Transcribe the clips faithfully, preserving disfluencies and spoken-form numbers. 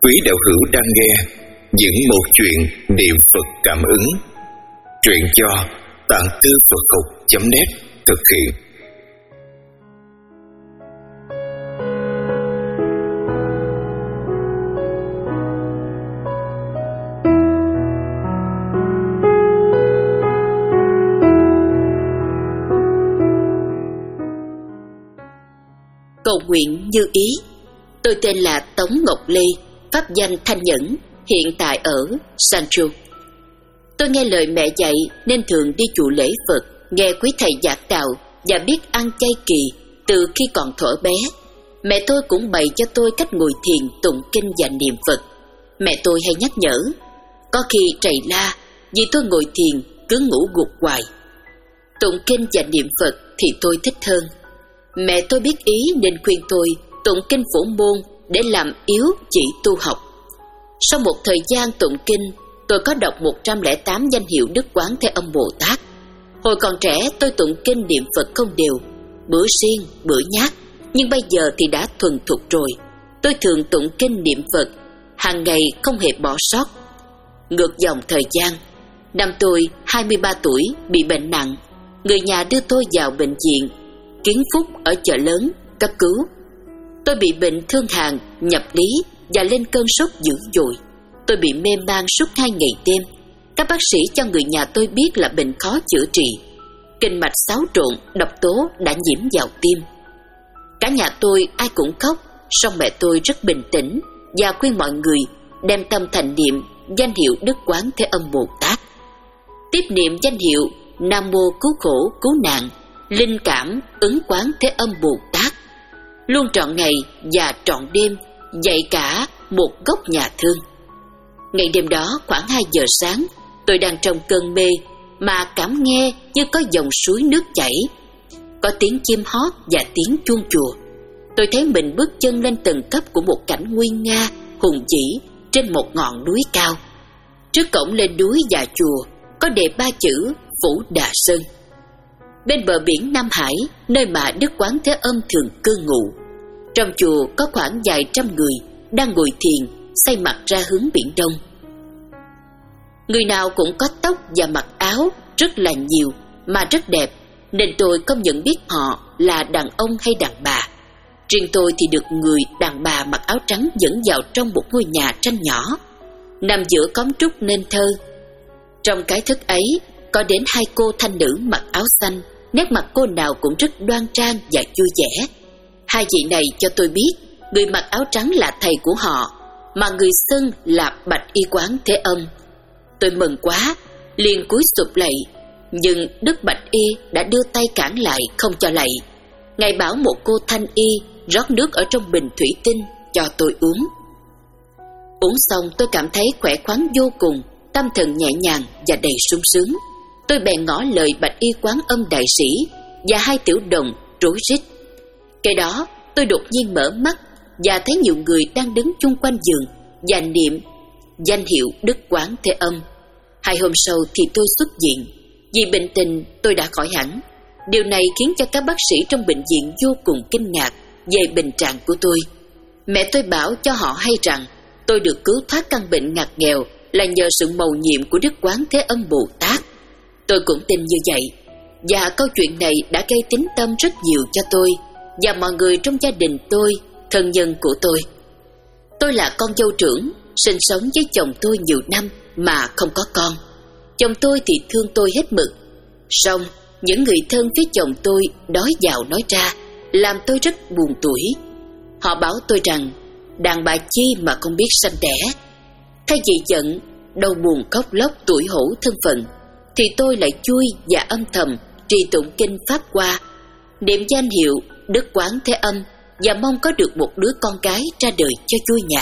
Quý đạo hữu đang nghe những một chuyện niệm Phật cảm ứng. Truyện do tạng thư Phật học chấm net thực hiện. Cầu nguyện như ý. Tôi tên là Tống Ngọc Lê, pháp danh Thanh Nhẫn, hiện tại ở Sancho. Tôi nghe lời mẹ dạy nên thường đi chùa lễ Phật, nghe quý thầy giảng đạo và biết ăn chay kỳ từ khi còn thuở bé. Mẹ tôi cũng bày cho tôi cách ngồi thiền, tụng kinh và niệm Phật. Mẹ tôi hay nhắc nhở, có khi trầy la vì tôi ngồi thiền cứ ngủ gục hoài. Tụng kinh và niệm Phật thì tôi thích hơn. Mẹ tôi biết ý nên khuyên tôi tụng kinh phổ môn để làm yếu chỉ tu học. Sau một thời gian tụng kinh, tôi có đọc một trăm lẻ tám danh hiệu Đức Quán Thế Âm Bồ Tát. Hồi còn trẻ tôi tụng kinh niệm Phật không đều, bữa siêng, bữa nhát, nhưng bây giờ thì đã thuần thục rồi. Tôi thường tụng kinh niệm Phật, hàng ngày không hề bỏ sót. Ngược dòng thời gian, năm tôi hai mươi ba tuổi bị bệnh nặng, người nhà đưa tôi vào bệnh viện Kiến Phúc ở chợ lớn cấp cứu. Tôi bị bệnh thương hàn, nhập lý và lên cơn sốt dữ dội. Tôi bị mê man suốt hai ngày đêm. Các bác sĩ cho người nhà tôi biết là bệnh khó chữa trị. Kinh mạch xáo trộn, độc tố đã nhiễm vào tim. Cả nhà tôi ai cũng khóc, song mẹ tôi rất bình tĩnh và khuyên mọi người đem tâm thành niệm danh hiệu Đức Quán Thế Âm Bồ Tát. Tiếp niệm danh hiệu Nam Mô Cứu Khổ Cứu Nạn, Linh Cảm Ứng Quán Thế Âm Bồ Tát, luôn trọn ngày và trọn đêm dạy cả một góc nhà thương. Ngày đêm đó khoảng hai giờ sáng, tôi đang trong cơn mê mà cảm nghe như có dòng suối nước chảy, có tiếng chim hót và tiếng chuông chùa. Tôi thấy mình bước chân lên tầng cấp của một cảnh nguy nga hùng vĩ trên một ngọn núi cao. Trước cổng lên núi và chùa có đề ba chữ Phủ Đà Sơn. Bên bờ biển Nam Hải, nơi mà Đức Quán Thế Âm thường cư ngụ, trong chùa có khoảng vài trăm người đang ngồi thiền, xoay mặt ra hướng biển Đông. Người nào cũng có tóc và mặc áo rất là nhiều mà rất đẹp, nên tôi không nhận biết họ là đàn ông hay đàn bà. Riêng tôi thì được người đàn bà mặc áo trắng dẫn vào trong một ngôi nhà tranh nhỏ, nằm giữa cống trúc nên thơ. Trong cái thức ấy có đến hai cô thanh nữ mặc áo xanh, nét mặt cô nào cũng rất đoan trang và vui vẻ. Hai vị này cho tôi biết người mặc áo trắng là thầy của họ, mà người xưng là Bạch Y Quán Thế Âm. Tôi mừng quá, liền cúi sụp lạy, nhưng Đức Bạch Y đã đưa tay cản lại không cho lạy. Ngài bảo một cô thanh y rót nước ở trong bình thủy tinh cho tôi uống. Uống xong tôi cảm thấy khỏe khoắn vô cùng, tâm thần nhẹ nhàng và đầy sung sướng. Tôi bèn ngỏ lời Bạch Y Quán Âm đại sĩ và hai tiểu đồng rối rít. Cái đó tôi đột nhiên mở mắt và thấy nhiều người đang đứng chung quanh giường và niệm danh hiệu Đức Quán Thế Âm. Hai hôm sau thì tôi xuất viện. Vì bệnh tình tôi đã khỏi hẳn. Điều này khiến cho các bác sĩ trong bệnh viện vô cùng kinh ngạc về bệnh trạng của tôi. Mẹ tôi bảo cho họ hay rằng tôi được cứu thoát căn bệnh ngặt nghèo là nhờ sự mầu nhiệm của Đức Quán Thế Âm Bồ Tát. Tôi cũng tin như vậy, và câu chuyện này đã gây tín tâm rất nhiều cho tôi và mọi người trong gia đình tôi, thân nhân của tôi. Tôi là con dâu trưởng, sinh sống với chồng tôi nhiều năm mà không có con. Chồng tôi thì thương tôi hết mực. Song những người thân phía chồng tôi nói vào nói ra làm tôi rất buồn tủi. Họ bảo tôi rằng đàn bà chi mà không biết sanh đẻ. Thay vì giận, đau buồn khóc lóc tủi hổ thân phận, thì tôi lại vui và âm thầm trì tụng kinh Pháp Hoa, niệm danh hiệu Đức Quán Thế Âm và mong có được một đứa con gái ra đời cho vui nhà.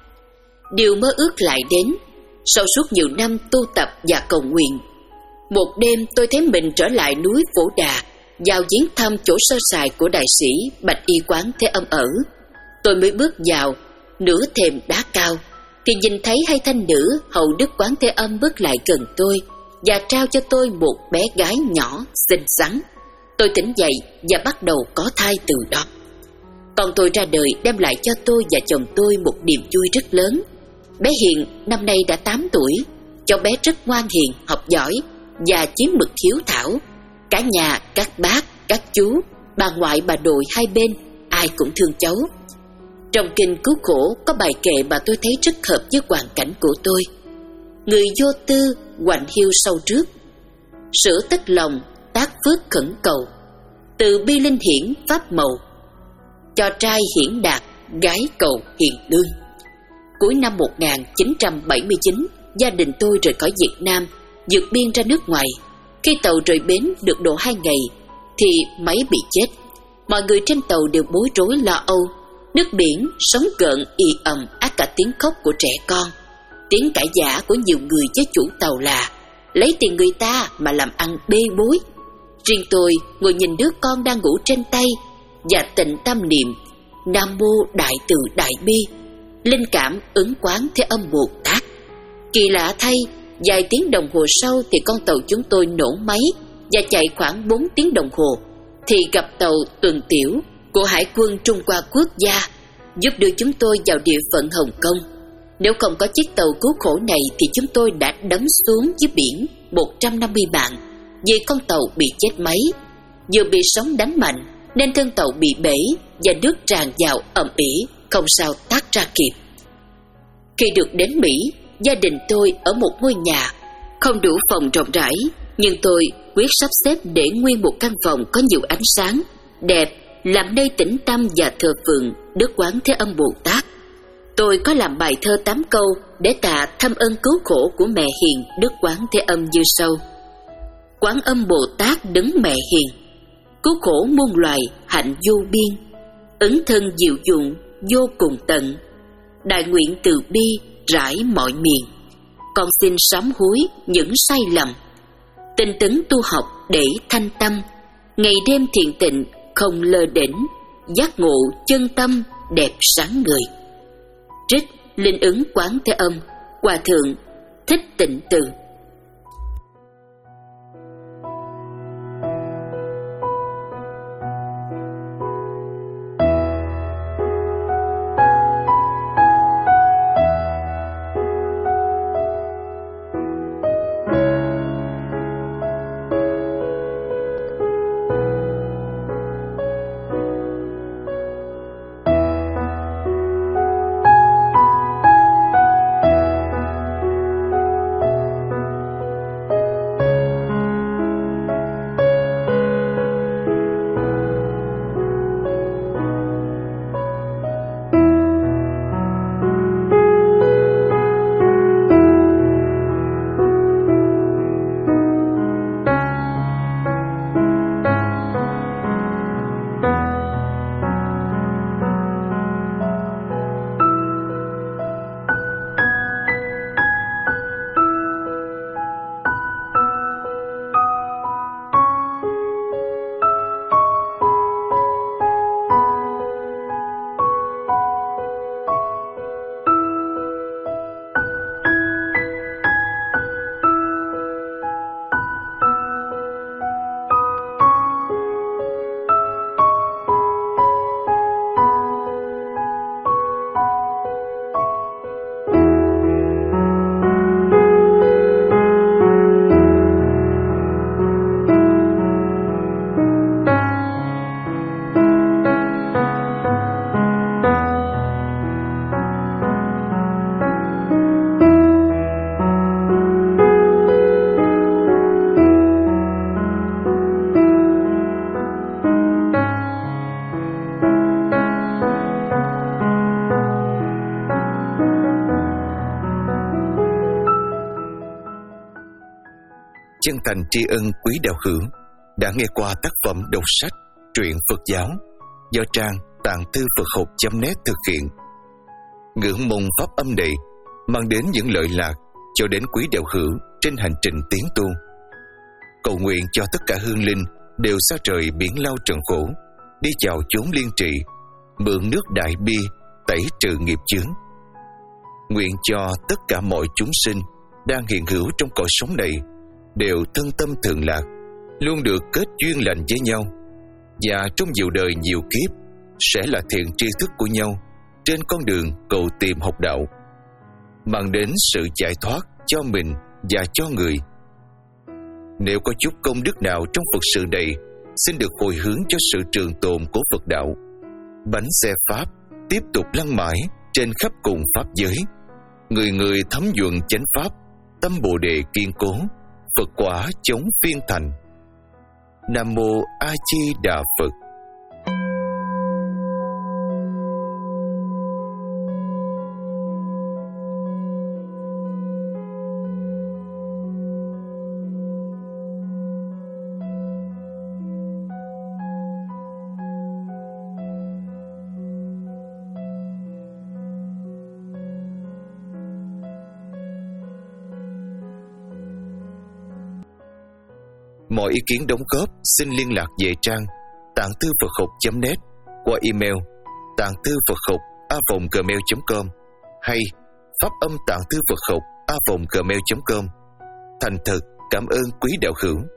Điều mơ ước lại đến sau suốt nhiều năm tu tập và cầu nguyện. Một đêm tôi thấy mình trở lại núi Phổ Đà, vào viếng thăm chỗ sơ sài của đại sĩ Bạch Y Quán Thế Âm ở. Tôi mới bước vào nửa thềm đá cao thì nhìn thấy hai thanh nữ hầu Đức Quán Thế Âm bước lại gần tôi và trao cho tôi một bé gái nhỏ xinh xắn. Tôi tỉnh dậy và bắt đầu có thai từ đó. Con tôi ra đời đem lại cho tôi và chồng tôi một niềm vui rất lớn. Bé Hiền năm nay đã tám tuổi. Cháu bé rất ngoan hiền, học giỏi và chí mực hiếu thảo. Cả nhà, các bác, các chú, bà ngoại, bà nội hai bên, ai cũng thương cháu. Trong kinh Cứu Khổ có bài kệ mà tôi thấy rất hợp với hoàn cảnh của tôi. Người vô tư, hoành hiu sâu trước, sửa tích lòng, tác phước khẩn cầu, từ bi linh hiển pháp màu, cho trai hiển đạt, gái cầu hiền lương. Cuối năm một nghìn chín trăm bảy mươi chín, gia đình tôi rời khỏi Việt Nam, vượt biên ra nước ngoài. Khi tàu rời bến được độ hai ngày thì máy bị chết. Mọi người trên tàu đều bối rối lo âu. Nước biển sóng gợn ì ầm, át cả tiếng khóc của trẻ con, tiếng cãi vã của nhiều người với chủ tàu là lấy tiền người ta mà làm ăn bê bối. Riêng tôi ngồi nhìn đứa con đang ngủ trên tay và tịnh tâm niệm Nam Mô Đại Từ Đại Bi, linh cảm ứng quán Thế Âm Bồ Tát. Kỳ lạ thay, vài tiếng đồng hồ sau thì con tàu chúng tôi nổ máy và chạy khoảng bốn tiếng đồng hồ thì gặp tàu Tuần Tiểu của Hải quân Trung Hoa Quốc gia giúp đưa chúng tôi vào địa phận Hồng Kông. Nếu không có chiếc tàu cứu khổ này thì chúng tôi đã đắm xuống dưới biển một trăm năm mươi mạng, vì con tàu bị chết máy. Vừa bị sóng đánh mạnh nên thân tàu bị bể và nước tràn vào ầm ĩ, không sao tát ra kịp. Khi được đến Mỹ, gia đình tôi ở một ngôi nhà không đủ phòng rộng rãi, nhưng tôi quyết sắp xếp để nguyên một căn phòng có nhiều ánh sáng, đẹp, làm nơi tĩnh tâm và thờ phượng Đức Quán Thế Âm Bồ Tát. Tôi có làm bài thơ tám câu để tạ thâm ơn cứu khổ của mẹ hiền Đức Quán Thế Âm như sau: Quán Âm Bồ Tát đứng mẹ hiền, cứu khổ muôn loài hạnh vô biên, ứng thân diệu dụng vô cùng tận, đại nguyện từ bi rải mọi miền. Con xin sám hối những sai lầm, tinh tấn tu học để thanh tâm, ngày đêm thiền tịnh không lơ đễnh, giác ngộ chân tâm đẹp sáng người. Trích Linh Ứng Quán Thế Âm, Hòa Thượng Thích Tịnh Từ. Chân thành tri ân quý đạo hữu đã nghe qua tác phẩm đọc sách truyện Phật giáo do trang tạng thư Phật học chấm net thực hiện. Ngưỡng mong pháp âm này mang đến những lợi lạc cho đến quý đạo hữu trên hành trình tiến tu. Cầu nguyện cho tất cả hương linh đều xa trời biển lao trần khổ, đi vào chốn liên trị, mượn nước đại bi tẩy trừ nghiệp chướng. Nguyện cho tất cả mọi chúng sinh đang hiện hữu trong cõi sống này đều thân tâm thường lạc, luôn được kết duyên lành với nhau, và trong nhiều đời nhiều kiếp sẽ là thiện tri thức của nhau trên con đường cầu tìm học đạo, mang đến sự giải thoát cho mình và cho người. Nếu có chút công đức nào trong Phật sự này, xin được hồi hướng cho sự trường tồn của Phật đạo. Bánh xe Pháp tiếp tục lăn mãi trên khắp cùng Pháp giới. Người người thấm nhuận chánh Pháp, tâm Bồ Đề kiên cố, Phật quả chống phiên thành. Nam Mô A Di Đà Phật. Mọi ý kiến đóng góp xin liên lạc về trang tạng thư Phật học chấm net qua email tạng thư Phật học a vòng gmail chấm com hay pháp âm tạng thư Phật học a vòng gmail chấm com. Thành thật cảm ơn quý đạo hữu.